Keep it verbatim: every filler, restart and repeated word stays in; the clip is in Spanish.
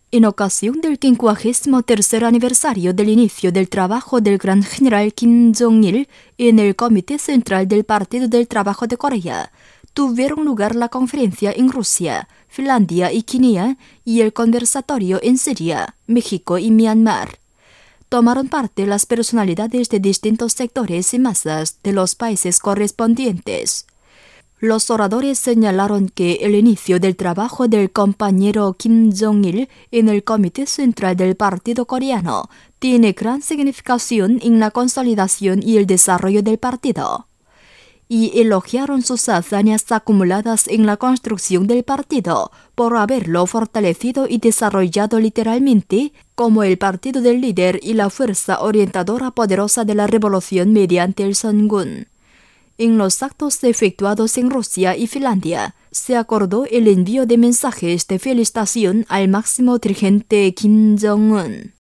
En ocasión del quincuagésimo tercer aniversario del inicio del trabajo del gran general Kim Jong-il en el Comité Central del Partido del Trabajo de Corea, tuvieron lugar la conferencia en Rusia, Finlandia y Guinea y el conversatorio en Siria, México y Myanmar. Tomaron parte las personalidades de distintos sectores y masas de los países correspondientes. Los oradores señalaron que el inicio del trabajo del compañero Kim Jong-il en el Comité Central del Partido Coreano tiene gran significación en la consolidación y el desarrollo del partido, y elogiaron sus hazañas acumuladas en la construcción del partido por haberlo fortalecido y desarrollado literalmente como el partido del líder y la fuerza orientadora poderosa de la revolución mediante el Songun. En los actos efectuados en Rusia y Finlandia, se acordó el envío de mensajes de felicitación al máximo dirigente Kim Jong-un.